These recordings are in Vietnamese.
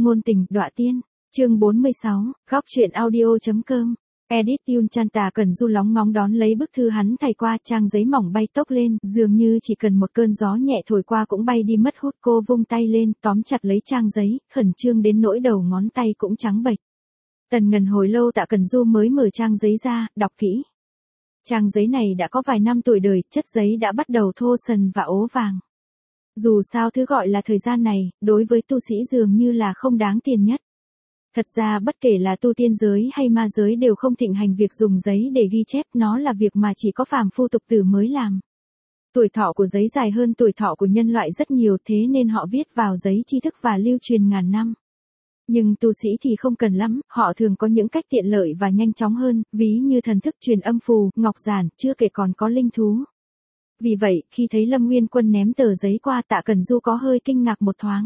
ngôn tình, đọa tiên. Chương 46, góc truyện audio.com. Edit Yunchanta Tạ Cẩn Du lóng ngóng đón lấy bức thư hắn thay qua, trang giấy mỏng bay tốc lên, dường như chỉ cần một cơn gió nhẹ thổi qua cũng bay đi mất hút. Cô vung tay lên, tóm chặt lấy trang giấy, khẩn trương đến nỗi đầu ngón tay cũng trắng bệch. Tần ngần hồi lâu Tạ Cẩn Du mới mở trang giấy ra, đọc kỹ. Trang giấy này đã có vài năm tuổi đời, chất giấy đã bắt đầu thô sần và ố vàng. Dù sao thứ gọi là thời gian này, đối với tu sĩ dường như là không đáng tiền nhất. Thật ra bất kể là tu tiên giới hay ma giới đều không thịnh hành việc dùng giấy để ghi chép, nó là việc mà chỉ có phàm phu tục tử mới làm. Tuổi thọ của giấy dài hơn tuổi thọ của nhân loại rất nhiều, thế nên họ viết vào giấy tri thức và lưu truyền ngàn năm. Nhưng tu sĩ thì không cần lắm, họ thường có những cách tiện lợi và nhanh chóng hơn, ví như thần thức truyền âm phù, ngọc giản, chưa kể còn có linh thú. Vì vậy, khi thấy Lâm Nguyên Quân ném tờ giấy qua, Tạ Cẩn Du có hơi kinh ngạc một thoáng.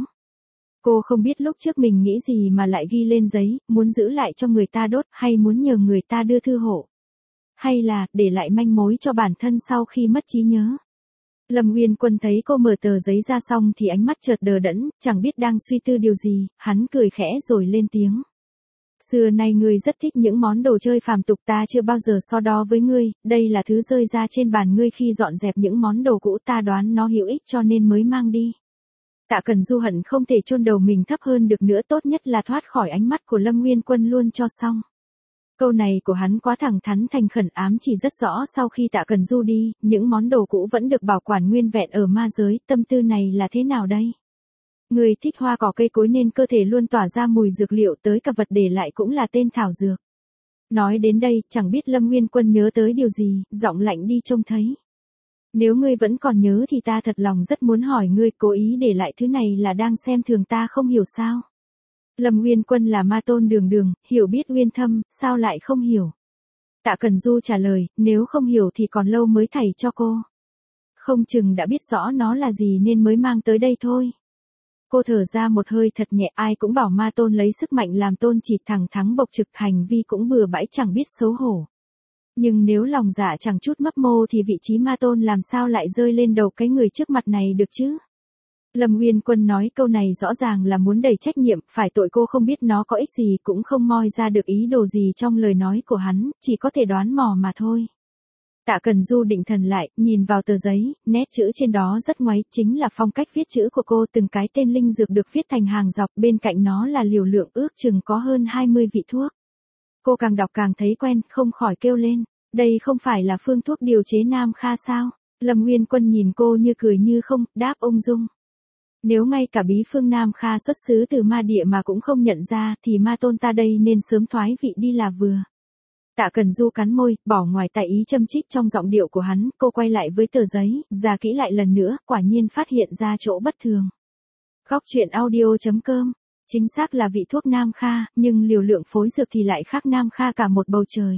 Cô không biết lúc trước mình nghĩ gì mà lại ghi lên giấy, muốn giữ lại cho người ta đốt, hay muốn nhờ người ta đưa thư hộ. Hay là, để lại manh mối cho bản thân sau khi mất trí nhớ. Lâm Nguyên Quân thấy cô mở tờ giấy ra xong thì ánh mắt chợt đờ đẫn, chẳng biết đang suy tư điều gì, hắn cười khẽ rồi lên tiếng. Xưa nay ngươi rất thích những món đồ chơi phàm tục, ta chưa bao giờ so đo với ngươi, đây là thứ rơi ra trên bàn ngươi khi dọn dẹp những món đồ cũ, ta đoán nó hữu ích cho nên mới mang đi. Tạ Cẩn Du hận không thể chôn đầu mình thấp hơn được nữa, tốt nhất là thoát khỏi ánh mắt của Lâm Nguyên Quân luôn cho xong. Câu này của hắn quá thẳng thắn thành khẩn, ám chỉ rất rõ sau khi Tạ Cẩn Du đi, những món đồ cũ vẫn được bảo quản nguyên vẹn ở ma giới, tâm tư này là thế nào đây? Người thích hoa cỏ cây cối nên cơ thể luôn tỏa ra mùi dược liệu, tới cả vật để lại cũng là tên thảo dược. Nói đến đây, chẳng biết Lâm Nguyên Quân nhớ tới điều gì, giọng lạnh đi trông thấy. Nếu ngươi vẫn còn nhớ thì ta thật lòng rất muốn hỏi ngươi, cố ý để lại thứ này là đang xem thường ta không hiểu sao? Lâm Nguyên Quân là ma tôn đường đường, hiểu biết uyên thâm, sao lại không hiểu? Tạ Cẩn Du trả lời, nếu không hiểu thì còn lâu mới thầy cho cô. Không chừng đã biết rõ nó là gì nên mới mang tới đây thôi. Cô thở ra một hơi thật nhẹ, ai cũng bảo ma tôn lấy sức mạnh làm tôn chỉ, thẳng thắn bộc trực, hành vi cũng bừa bãi chẳng biết xấu hổ. Nhưng nếu lòng dạ chẳng chút mấp mô thì vị trí ma tôn làm sao lại rơi lên đầu cái người trước mặt này được chứ? Lâm Nguyên Quân nói câu này rõ ràng là muốn đẩy trách nhiệm, phải tội cô không biết nó có ích gì, cũng không moi ra được ý đồ gì trong lời nói của hắn, chỉ có thể đoán mò mà thôi. Tạ Cẩn Du định thần lại, nhìn vào tờ giấy, nét chữ trên đó rất ngoáy, chính là phong cách viết chữ của cô, từng cái tên linh dược được viết thành hàng dọc, bên cạnh nó là liều lượng ước chừng có hơn 20 vị thuốc. Cô càng đọc càng thấy quen, không khỏi kêu lên, đây không phải là phương thuốc điều chế Nam Kha sao? Lâm Nguyên Quân nhìn cô như cười như không, đáp ung dung. Nếu ngay cả bí phương Nam Kha xuất xứ từ ma địa mà cũng không nhận ra thì ma tôn ta đây nên sớm thoái vị đi là vừa. Tạ Cẩn Du cắn môi, bỏ ngoài tại ý châm chích trong giọng điệu của hắn, cô quay lại với tờ giấy, ra kỹ lại lần nữa, quả nhiên phát hiện ra chỗ bất thường. Góc truyện audio.com. Chính xác là vị thuốc Nam Kha, nhưng liều lượng phối dược thì lại khác Nam Kha cả một bầu trời.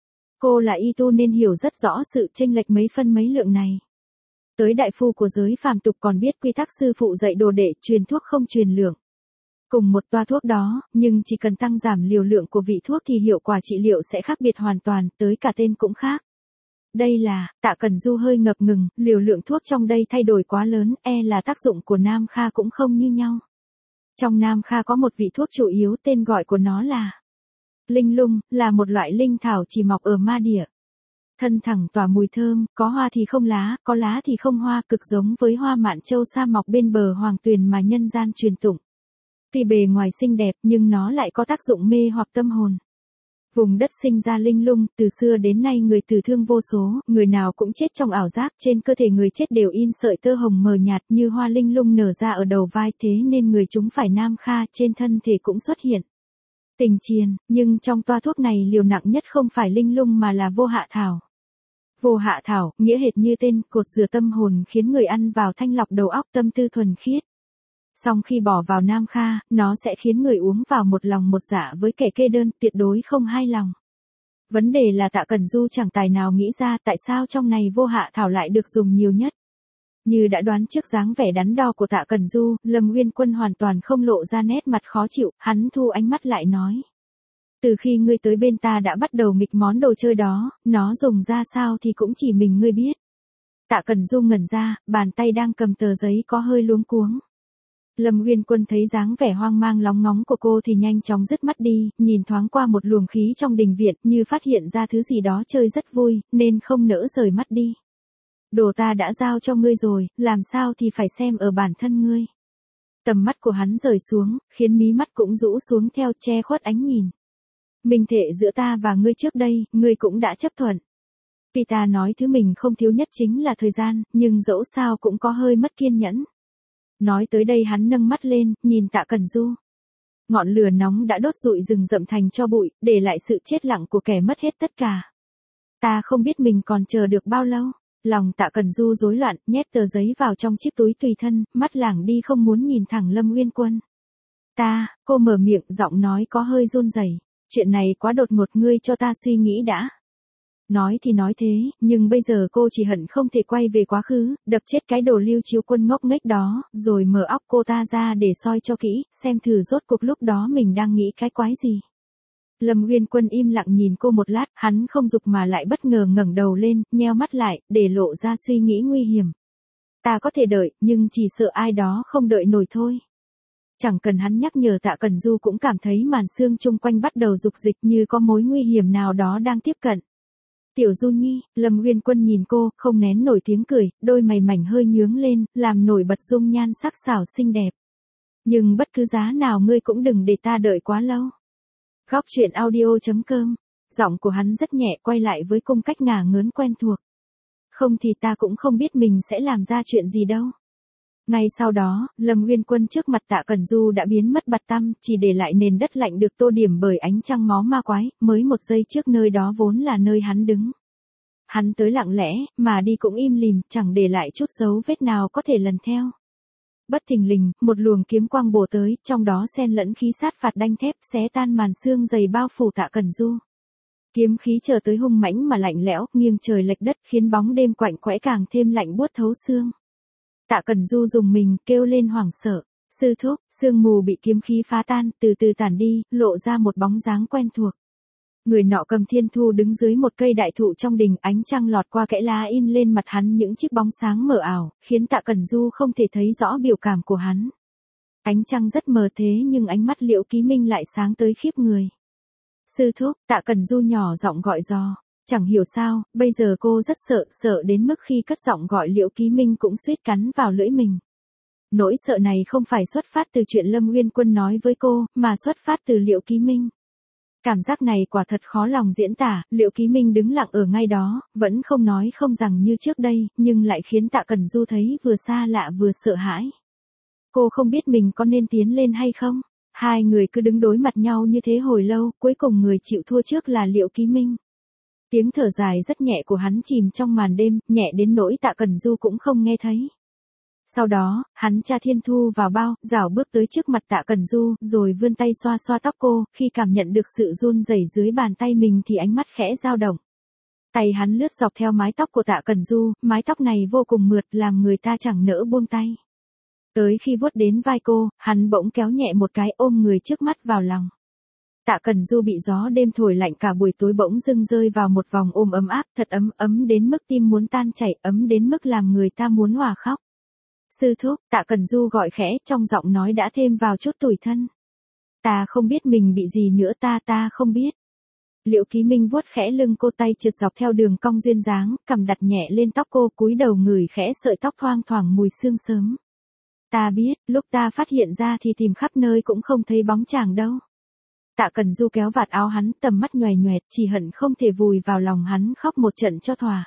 Cô là y tu nên hiểu rất rõ sự chênh lệch mấy phân mấy lượng này. Tới đại phu của giới phàm tục còn biết quy tắc sư phụ dạy đồ đệ, truyền thuốc không truyền lượng. Cùng một toa thuốc đó, nhưng chỉ cần tăng giảm liều lượng của vị thuốc thì hiệu quả trị liệu sẽ khác biệt hoàn toàn, tới cả tên cũng khác. Đây là, Tạ Cẩn Du hơi ngập ngừng, liều lượng thuốc trong đây thay đổi quá lớn, là tác dụng của Nam Kha cũng không như nhau. Trong Nam Kha có một vị thuốc chủ yếu, tên gọi của nó là linh lung, là một loại linh thảo chỉ mọc ở ma địa. Thân thẳng tỏa mùi thơm, có hoa thì không lá, có lá thì không hoa, cực giống với hoa mạn châu sa mọc bên bờ hoàng tuyền mà nhân gian truyền tụng. Tuy bề ngoài xinh đẹp nhưng nó lại có tác dụng mê hoặc tâm hồn. Vùng đất sinh ra linh lung, từ xưa đến nay người tử thương vô số, người nào cũng chết trong ảo giác, trên cơ thể người chết đều in sợi tơ hồng mờ nhạt như hoa linh lung nở ra ở đầu vai, thế nên người chúng phải Nam Kha, trên thân thể cũng xuất hiện tình triền, nhưng trong toa thuốc này liều nặng nhất không phải linh lung mà là vô hạ thảo. Vô hạ thảo, nghĩa hệt như tên, cột rửa tâm hồn, khiến người ăn vào thanh lọc đầu óc, tâm tư thuần khiết. Song khi bỏ vào Nam Kha, nó sẽ khiến người uống vào một lòng một dạ với kẻ kê đơn, tuyệt đối không hai lòng. Vấn đề là Tạ Cẩn Du chẳng tài nào nghĩ ra tại sao trong này vô hạ thảo lại được dùng nhiều nhất. Như đã đoán trước dáng vẻ đắn đo của Tạ Cẩn Du, Lâm Nguyên Quân hoàn toàn không lộ ra nét mặt khó chịu, hắn thu ánh mắt lại nói. Từ khi ngươi tới bên ta đã bắt đầu nghịch món đồ chơi đó, nó dùng ra sao thì cũng chỉ mình ngươi biết. Tạ Cẩn Du ngẩn ra, bàn tay đang cầm tờ giấy có hơi luống cuống. Lâm Uyên Quân thấy dáng vẻ hoang mang lóng ngóng của cô thì nhanh chóng dứt mắt đi, nhìn thoáng qua một luồng khí trong đình viện như phát hiện ra thứ gì đó chơi rất vui, nên không nỡ rời mắt đi. Đồ ta đã giao cho ngươi rồi, làm sao thì phải xem ở bản thân ngươi. Tầm mắt của hắn rời xuống, khiến mí mắt cũng rũ xuống theo che khuất ánh nhìn. Minh thệ giữa ta và ngươi trước đây, ngươi cũng đã chấp thuận. Tuy ta nói thứ mình không thiếu nhất chính là thời gian, nhưng dẫu sao cũng có hơi mất kiên nhẫn. Nói tới đây hắn nâng mắt lên, nhìn Tạ Cẩn Du. Ngọn lửa nóng đã đốt rụi rừng rậm thành tro bụi, để lại sự chết lặng của kẻ mất hết tất cả. Ta không biết mình còn chờ được bao lâu. Lòng Tạ Cẩn Du rối loạn, nhét tờ giấy vào trong chiếc túi tùy thân, mắt lảng đi không muốn nhìn thẳng Lâm Uyên Quân. Cô mở miệng, giọng nói có hơi run rẩy. Chuyện này quá đột ngột, ngươi cho ta suy nghĩ đã. Nói thì nói thế, nhưng bây giờ cô chỉ hận không thể quay về quá khứ, đập chết cái đồ Lưu Chiếu Quân ngốc nghếch đó, rồi mở óc cô ta ra để soi cho kỹ, xem thử rốt cuộc lúc đó mình đang nghĩ cái quái gì. Lâm Uyên Quân im lặng nhìn cô một lát, hắn không dục mà lại bất ngờ ngẩng đầu lên, nheo mắt lại, để lộ ra suy nghĩ nguy hiểm. Ta có thể đợi, nhưng chỉ sợ ai đó không đợi nổi thôi. Chẳng cần hắn nhắc nhở, Tạ Cẩn Du cũng cảm thấy màn sương chung quanh bắt đầu rục dịch như có mối nguy hiểm nào đó đang tiếp cận. Tiểu Du Nhi, Lâm Uyên Quân nhìn cô, không nén nổi tiếng cười, đôi mày mảnh hơi nhướng lên, làm nổi bật dung nhan sắc sảo xinh đẹp. Nhưng bất cứ giá nào ngươi cũng đừng để ta đợi quá lâu. Góc truyện audio.com, giọng của hắn rất nhẹ, quay lại với cung cách ngả ngớn quen thuộc. Không thì ta cũng không biết mình sẽ làm ra chuyện gì đâu. Ngay sau đó, Lâm Uyên Quân trước mặt Tạ Cẩn Du đã biến mất bặt tăm, chỉ để lại nền đất lạnh được tô điểm bởi ánh trăng máu ma quái, mới một giây trước nơi đó vốn là nơi hắn đứng. Hắn tới lặng lẽ, mà đi cũng im lìm, chẳng để lại chút dấu vết nào có thể lần theo. Bất thình lình, một luồng kiếm quang bổ tới, trong đó xen lẫn khí sát phạt đanh thép, xé tan màn sương dày bao phủ Tạ Cẩn Du. Kiếm khí chờ tới hung mãnh mà lạnh lẽo, nghiêng trời lệch đất, khiến bóng đêm quạnh quẽ càng thêm lạnh buốt thấu xương. Tạ Cẩn Du dùng mình, kêu lên hoảng sợ. Sư thúc, sương mù bị kiếm khí phá tan, từ từ tản đi, lộ ra một bóng dáng quen thuộc. Người nọ cầm thiên thu đứng dưới một cây đại thụ trong đình, ánh trăng lọt qua kẽ lá in lên mặt hắn những chiếc bóng sáng mờ ảo, khiến Tạ Cẩn Du không thể thấy rõ biểu cảm của hắn. Ánh trăng rất mờ thế nhưng ánh mắt Liễu Ký Minh lại sáng tới khiếp người. Sư thúc, Tạ Cẩn Du nhỏ giọng gọi dò. Chẳng hiểu sao, bây giờ cô rất sợ đến mức khi cất giọng gọi Liễu Ký Minh cũng suýt cắn vào lưỡi mình. Nỗi sợ này không phải xuất phát từ chuyện Lâm Uyên Quân nói với cô, mà xuất phát từ Liễu Ký Minh. Cảm giác này quả thật khó lòng diễn tả, Liễu Ký Minh đứng lặng ở ngay đó, vẫn không nói không rằng như trước đây, nhưng lại khiến Tạ Cẩn Du thấy vừa xa lạ vừa sợ hãi. Cô không biết mình có nên tiến lên hay không. Hai người cứ đứng đối mặt nhau như thế hồi lâu, cuối cùng người chịu thua trước là Liễu Ký Minh. Tiếng thở dài rất nhẹ của hắn chìm trong màn đêm, nhẹ đến nỗi Tạ Cẩn Du cũng không nghe thấy. Sau đó, hắn tra thiên thu vào bao, rảo bước tới trước mặt Tạ Cẩn Du, rồi vươn tay xoa xoa tóc cô, khi cảm nhận được sự run rẩy dưới bàn tay mình thì ánh mắt khẽ dao động. Tay hắn lướt dọc theo mái tóc của Tạ Cẩn Du, mái tóc này vô cùng mượt làm người ta chẳng nỡ buông tay. Tới khi vuốt đến vai cô, hắn bỗng kéo nhẹ một cái ôm người trước mắt vào lòng. Tạ Cẩn Du bị gió đêm thổi lạnh cả buổi tối bỗng dưng rơi vào một vòng ôm ấm áp, thật ấm đến mức tim muốn tan chảy, ấm đến mức làm người ta muốn òa khóc. Sư thúc, Tạ Cẩn Du gọi khẽ, trong giọng nói đã thêm vào chút tủi thân. Ta không biết mình bị gì nữa, ta không biết. Liễu Ký Minh vuốt khẽ lưng cô, tay trượt dọc theo đường cong duyên dáng, cằm đặt nhẹ lên tóc cô, cúi đầu ngửi khẽ sợi tóc thoang thoảng mùi sương sớm. Ta biết, lúc ta phát hiện ra thì tìm khắp nơi cũng không thấy bóng chàng đâu. Tạ Cẩn Du kéo vạt áo hắn, tầm mắt nhoẻn nhoẹt, chỉ hận không thể vùi vào lòng hắn khóc một trận cho thỏa.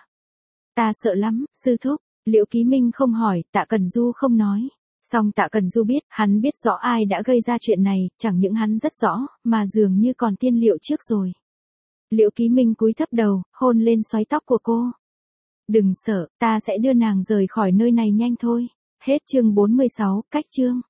Ta sợ lắm, sư thúc. Liễu Ký Minh không hỏi, Tạ Cẩn Du không nói. Song Tạ Cẩn Du biết, hắn biết rõ ai đã gây ra chuyện này, chẳng những hắn rất rõ, mà dường như còn tiên liệu trước rồi. Liễu Ký Minh cúi thấp đầu, hôn lên xoáy tóc của cô. Đừng sợ, ta sẽ đưa nàng rời khỏi nơi này nhanh thôi. Hết chương 46, cách chương.